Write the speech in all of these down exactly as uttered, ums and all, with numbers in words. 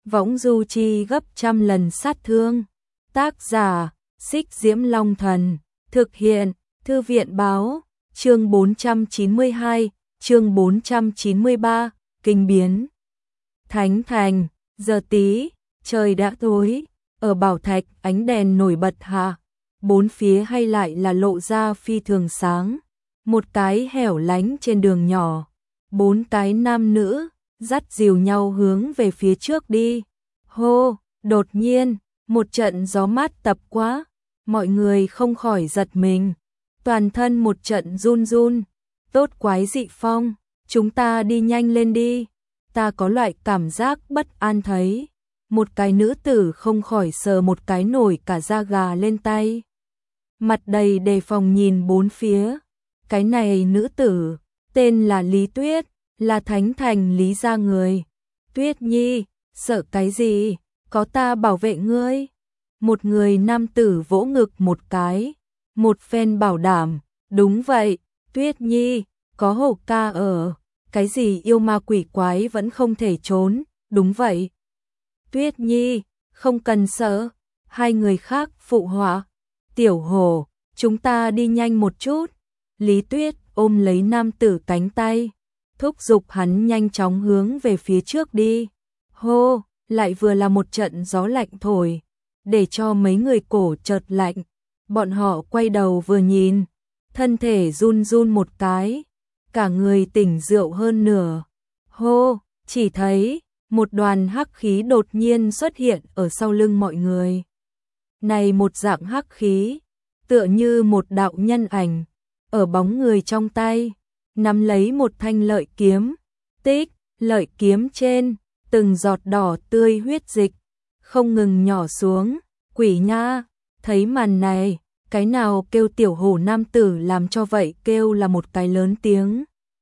võng du chi gấp trăm lần sát thương. Tác giả, Xích Diễm Long Thần, thực hiện, Thư viện Báo, chương bốn trăm chín mươi hai, chương bốn trăm chín mươi ba, kinh biến. Thánh Thành, giờ tí, trời đã tối, ở bảo thạch ánh đèn nổi bật hạ, bốn phía hay lại là lộ ra phi thường sáng. Một cái hẻo lánh trên đường nhỏ, bốn cái nam nữ dắt dìu nhau hướng về phía trước đi. Hô, đột nhiên, một trận gió mát tập quá, mọi người không khỏi giật mình, toàn thân một trận run run. Tốt quái dị phong, chúng ta đi nhanh lên đi, ta có loại cảm giác bất an thấy. Một cái nữ tử không khỏi sờ một cái nổi cả da gà lên tay, mặt đầy đề phòng nhìn bốn phía. Cái này nữ tử, tên là Lý Tuyết, là Thánh Thành Lý gia người. Tuyết Nhi, sợ cái gì, có ta bảo vệ ngươi. Một người nam tử vỗ ngực một cái, một phen bảo đảm, đúng vậy, Tuyết Nhi, có Hổ ca ở, cái gì yêu ma quỷ quái vẫn không thể trốn, đúng vậy. Tuyết Nhi, không cần sợ, hai người khác phụ họa. Tiểu Hổ, chúng ta đi nhanh một chút. Lý Tuyết ôm lấy nam tử cánh tay, thúc giục hắn nhanh chóng hướng về phía trước đi. Hô, lại vừa là một trận gió lạnh thổi, để cho mấy người cổ chợt lạnh. Bọn họ quay đầu vừa nhìn, thân thể run run một cái, cả người tỉnh rượu hơn nửa. Hô, chỉ thấy một đoàn hắc khí đột nhiên xuất hiện ở sau lưng mọi người. Này một dạng hắc khí, tựa như một đạo nhân ảnh, ở bóng người trong tay, nắm lấy một thanh lợi kiếm. Tích, lợi kiếm trên, từng giọt đỏ tươi huyết dịch, không ngừng nhỏ xuống. Quỷ nha, thấy màn này, cái nào kêu Tiểu Hổ nam tử làm cho vậy kêu là một cái lớn tiếng.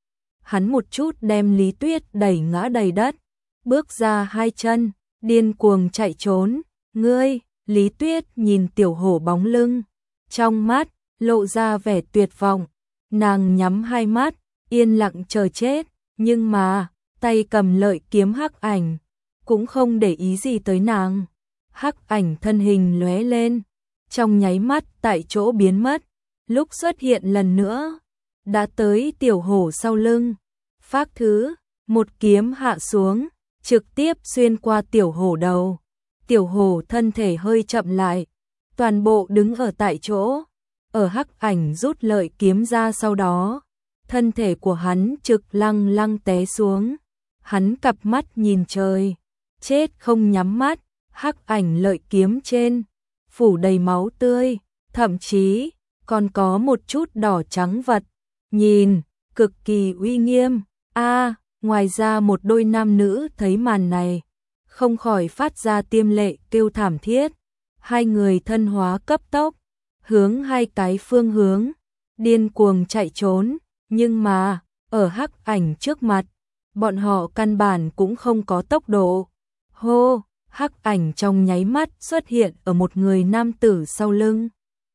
Hắn một chút đem Lý Tuyết đẩy ngã đầy đất, bước ra hai chân, điên cuồng chạy trốn. Ngươi, Lý Tuyết nhìn Tiểu Hổ bóng lưng, trong mắt lộ ra vẻ tuyệt vọng. Nàng nhắm hai mắt, yên lặng chờ chết, nhưng mà tay cầm lợi kiếm hắc ảnh cũng không để ý gì tới nàng. Hắc ảnh thân hình lóe lên, trong nháy mắt tại chỗ biến mất, lúc xuất hiện lần nữa, đã tới Tiểu Hổ sau lưng. Phác thứ, một kiếm hạ xuống, trực tiếp xuyên qua Tiểu Hổ đầu. Tiểu Hổ thân thể hơi chậm lại, toàn bộ đứng ở tại chỗ. Ở hắc ảnh rút lợi kiếm ra sau đó, thân thể của hắn trực lăng lăng té xuống. Hắn cặp mắt nhìn trời, chết không nhắm mắt. Hắc ảnh lợi kiếm trên phủ đầy máu tươi, thậm chí còn có một chút đỏ trắng vật, nhìn cực kỳ uy nghiêm. A, à, ngoài ra một đôi nam nữ thấy màn này, không khỏi phát ra tiêm lệ kêu thảm thiết. Hai người thân hóa cấp tốc, hướng hai cái phương hướng, điên cuồng chạy trốn, nhưng mà, ở hắc ảnh trước mặt, bọn họ căn bản cũng không có tốc độ. Hô, hắc ảnh trong nháy mắt xuất hiện ở một người nam tử sau lưng.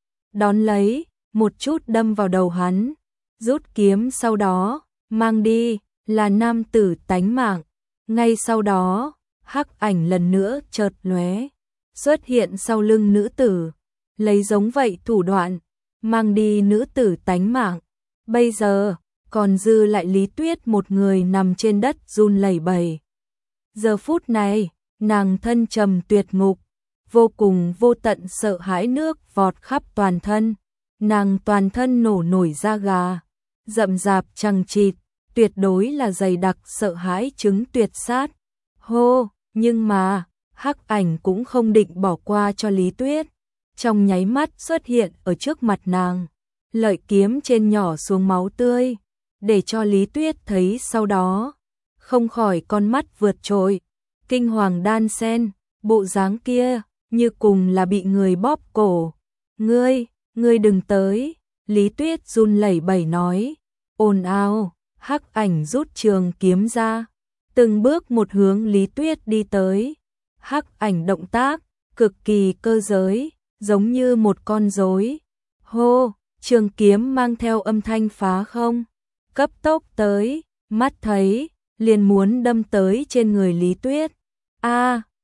Đón lấy, một chút đâm vào đầu hắn, rút kiếm sau đó, mang đi, là nam tử tánh mạng. Ngay sau đó, hắc ảnh lần nữa chợt lóe, xuất hiện sau lưng nữ tử, lấy giống vậy thủ đoạn, mang đi nữ tử tánh mạng. Bây giờ, còn dư lại Lý Tuyết một người nằm trên đất run lẩy bẩy. Giờ phút này, nàng thân trầm tuyệt ngục, vô cùng vô tận sợ hãi nước vọt khắp toàn thân. Nàng toàn thân nổ nổi da gà, rậm rạp chằng chịt, tuyệt đối là dày đặc sợ hãi chứng tuyệt sát. Hô, nhưng mà, hắc ảnh cũng không định bỏ qua cho Lý Tuyết. Trong nháy mắt xuất hiện ở trước mặt nàng, lợi kiếm trên nhỏ xuống máu tươi, để cho Lý Tuyết thấy sau đó, không khỏi con mắt vượt trội, kinh hoàng đan sen, bộ dáng kia, như cùng là bị người bóp cổ. Ngươi, ngươi đừng tới, Lý Tuyết run lẩy bẩy nói. Ồn ào, hắc ảnh rút trường kiếm ra, từng bước một hướng Lý Tuyết đi tới. Hắc ảnh động tác, cực kỳ cơ giới, giống như một con rối. Hô, trường kiếm mang theo âm thanh phá không, cấp tốc tới, mắt thấy, liền muốn đâm tới trên người Lý Tuyết. A,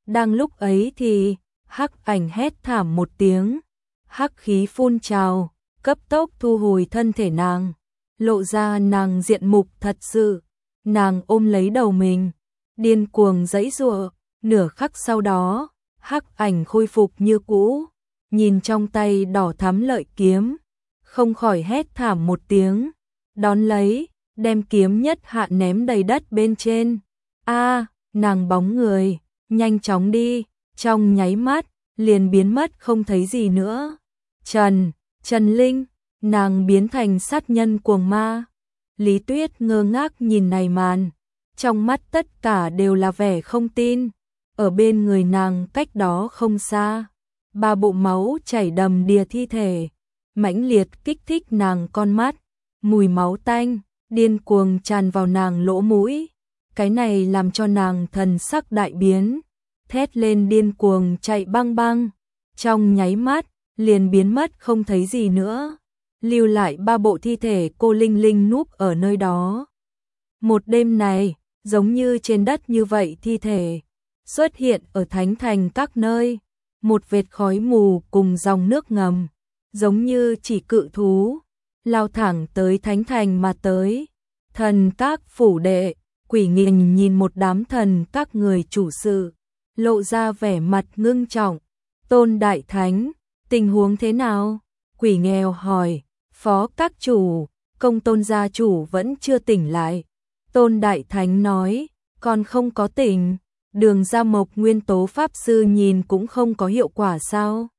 Đang lúc ấy thì, Hắc Ảnh hét thảm một tiếng, hắc khí phun trào, cấp tốc thu hồi thân thể nàng, lộ ra nàng diện mục thật sự. Nàng ôm lấy đầu mình, điên cuồng giãy giụa, nửa khắc sau đó, Hắc Ảnh khôi phục như cũ, nhìn trong tay đỏ thắm lợi kiếm, không khỏi hét thảm một tiếng, đón lấy, đem kiếm nhất hạ ném đầy đất bên trên. A, nàng bóng người, nhanh chóng đi, trong nháy mắt, liền biến mất không thấy gì nữa. Trần, Trần Linh, nàng biến thành sát nhân cuồng ma. Lý Tuyết ngơ ngác nhìn này màn, trong mắt tất cả đều là vẻ không tin. Ở bên người nàng cách đó không xa, ba bộ máu chảy đầm đìa thi thể, mãnh liệt kích thích nàng con mắt, mùi máu tanh, điên cuồng tràn vào nàng lỗ mũi. Cái này làm cho nàng thần sắc đại biến, thét lên điên cuồng chạy băng băng, trong nháy mắt, liền biến mất không thấy gì nữa, lưu lại ba bộ thi thể cô Linh Linh núp ở nơi đó. Một đêm này, giống như trên đất như vậy thi thể, xuất hiện ở thánh thành các nơi, một vệt khói mù cùng dòng nước ngầm, giống như chỉ cự thú, lao thẳng tới thánh thành mà tới. Thần các phủ đệ, Quỷ Nghình nhìn một đám thần các người chủ sự, lộ ra vẻ mặt ngưng trọng. Tôn Đại Thánh, tình huống thế nào? Quỷ Nghèo hỏi. Phó các chủ, Công Tôn gia chủ vẫn chưa tỉnh lại. Tôn Đại Thánh nói, còn không có tỉnh. Đường Gia Mộc nguyên tố pháp sư nhìn cũng không có hiệu quả sao?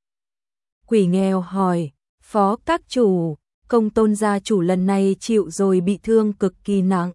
Quỷ Nghèo hỏi. Phó các chủ, Công Tôn gia chủ lần này chịu rồi bị thương cực kỳ nặng,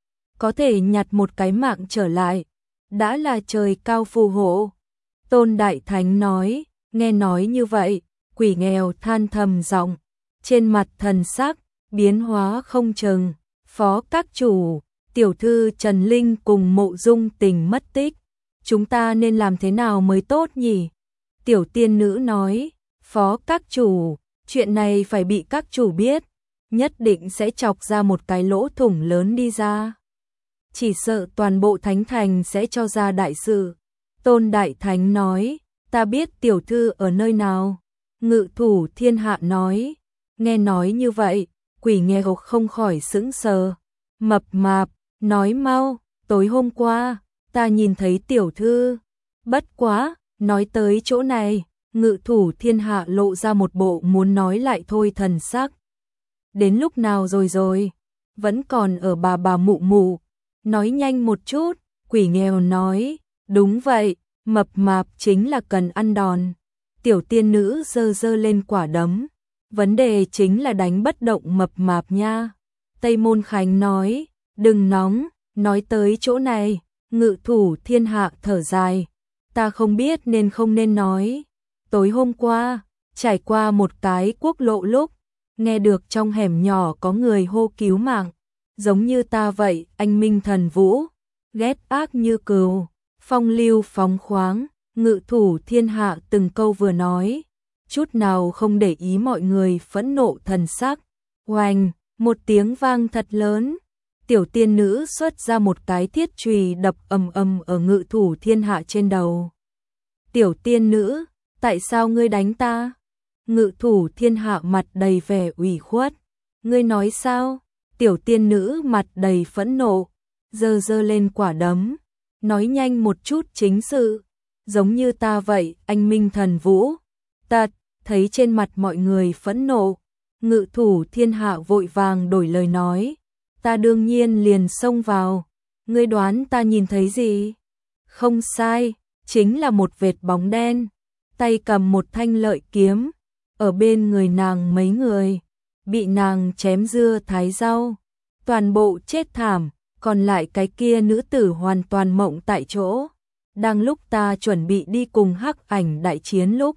có thể nhặt một cái mạng trở lại, đã là trời cao phù hộ. Tôn Đại Thánh nói. Nghe nói như vậy, Quỷ Nghèo than thầm giọng, trên mặt thần sắc biến hóa không chừng. Phó các chủ, tiểu thư Trần Linh cùng Mộ Dung Tình mất tích, chúng ta nên làm thế nào mới tốt nhỉ? Tiểu tiên nữ nói. Phó các chủ, chuyện này phải bị các chủ biết, nhất định sẽ chọc ra một cái lỗ thủng lớn đi ra, chỉ sợ toàn bộ thánh thành sẽ cho ra đại sự. Tôn Đại Thánh nói. Ta biết tiểu thư ở nơi nào. Ngự thủ thiên hạ nói. Nghe nói như vậy, Quỷ Nghèo không khỏi sững sờ. Mập mạp, nói mau, tối hôm qua, ta nhìn thấy tiểu thư. Bất quá, nói tới chỗ này, Ngự thủ thiên hạ lộ ra một bộ muốn nói lại thôi thần sắc. Đến lúc nào rồi rồi? Vẫn còn ở bà bà mụ mụ. Nói nhanh một chút, Quỷ Nghèo nói. Đúng vậy, mập mạp chính là cần ăn đòn. Tiểu tiên nữ giơ giơ lên quả đấm. Vấn đề chính là đánh bất động mập mạp nha. Tây Môn Khánh nói. Đừng nóng, nói tới chỗ này, Ngự thủ thiên hạ thở dài. Ta không biết nên không nên nói. Tối hôm qua, trải qua một cái quốc lộ lúc, nghe được trong hẻm nhỏ có người hô cứu mạng. Giống như ta vậy, anh minh thần vũ, ghét ác như cừu, phong lưu phóng khoáng. Ngự thủ thiên hạ từng câu vừa nói, chút nào không để ý mọi người phẫn nộ thần sắc. Oanh, một tiếng vang thật lớn, tiểu tiên nữ xuất ra một cái thiết chùy đập ầm ầm ở Ngự thủ thiên hạ trên đầu. Tiểu tiên nữ, tại sao ngươi đánh ta? Ngự thủ thiên hạ mặt đầy vẻ ủy khuất. Ngươi nói sao? Tiểu tiên nữ mặt đầy phẫn nộ, giơ giơ lên quả đấm, nói nhanh một chút chính sự, giống như ta vậy, anh minh thần vũ. Tật, thấy trên mặt mọi người phẫn nộ, Ngự thủ thiên hạ vội vàng đổi lời nói, ta đương nhiên liền xông vào. Ngươi đoán ta nhìn thấy gì? Không sai, chính là một vệt bóng đen, tay cầm một thanh lợi kiếm, ở bên người nàng mấy người, bị nàng chém dưa thái rau, toàn bộ chết thảm, còn lại cái kia nữ tử hoàn toàn mộng tại chỗ. Đang lúc ta chuẩn bị đi cùng Hắc Ảnh đại chiến lúc.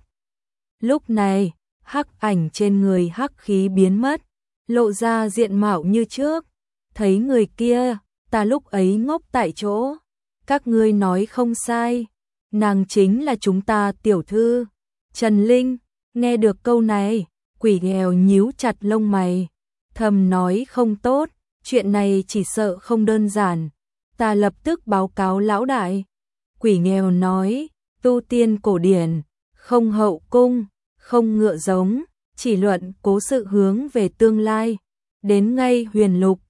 Lúc này, Hắc Ảnh trên người hắc khí biến mất, lộ ra diện mạo như trước. Thấy người kia, ta lúc ấy ngốc tại chỗ. Các ngươi nói không sai, nàng chính là chúng ta tiểu thư. Trần Linh, nghe được câu này, Quỷ Nghèo nhíu chặt lông mày, thầm nói không tốt, chuyện này chỉ sợ không đơn giản. Ta lập tức báo cáo lão đại. Quỷ Nghèo nói, tu tiên cổ điển, không hậu cung, không ngựa giống, chỉ luận cố sự hướng về tương lai. Đến ngay huyền lục,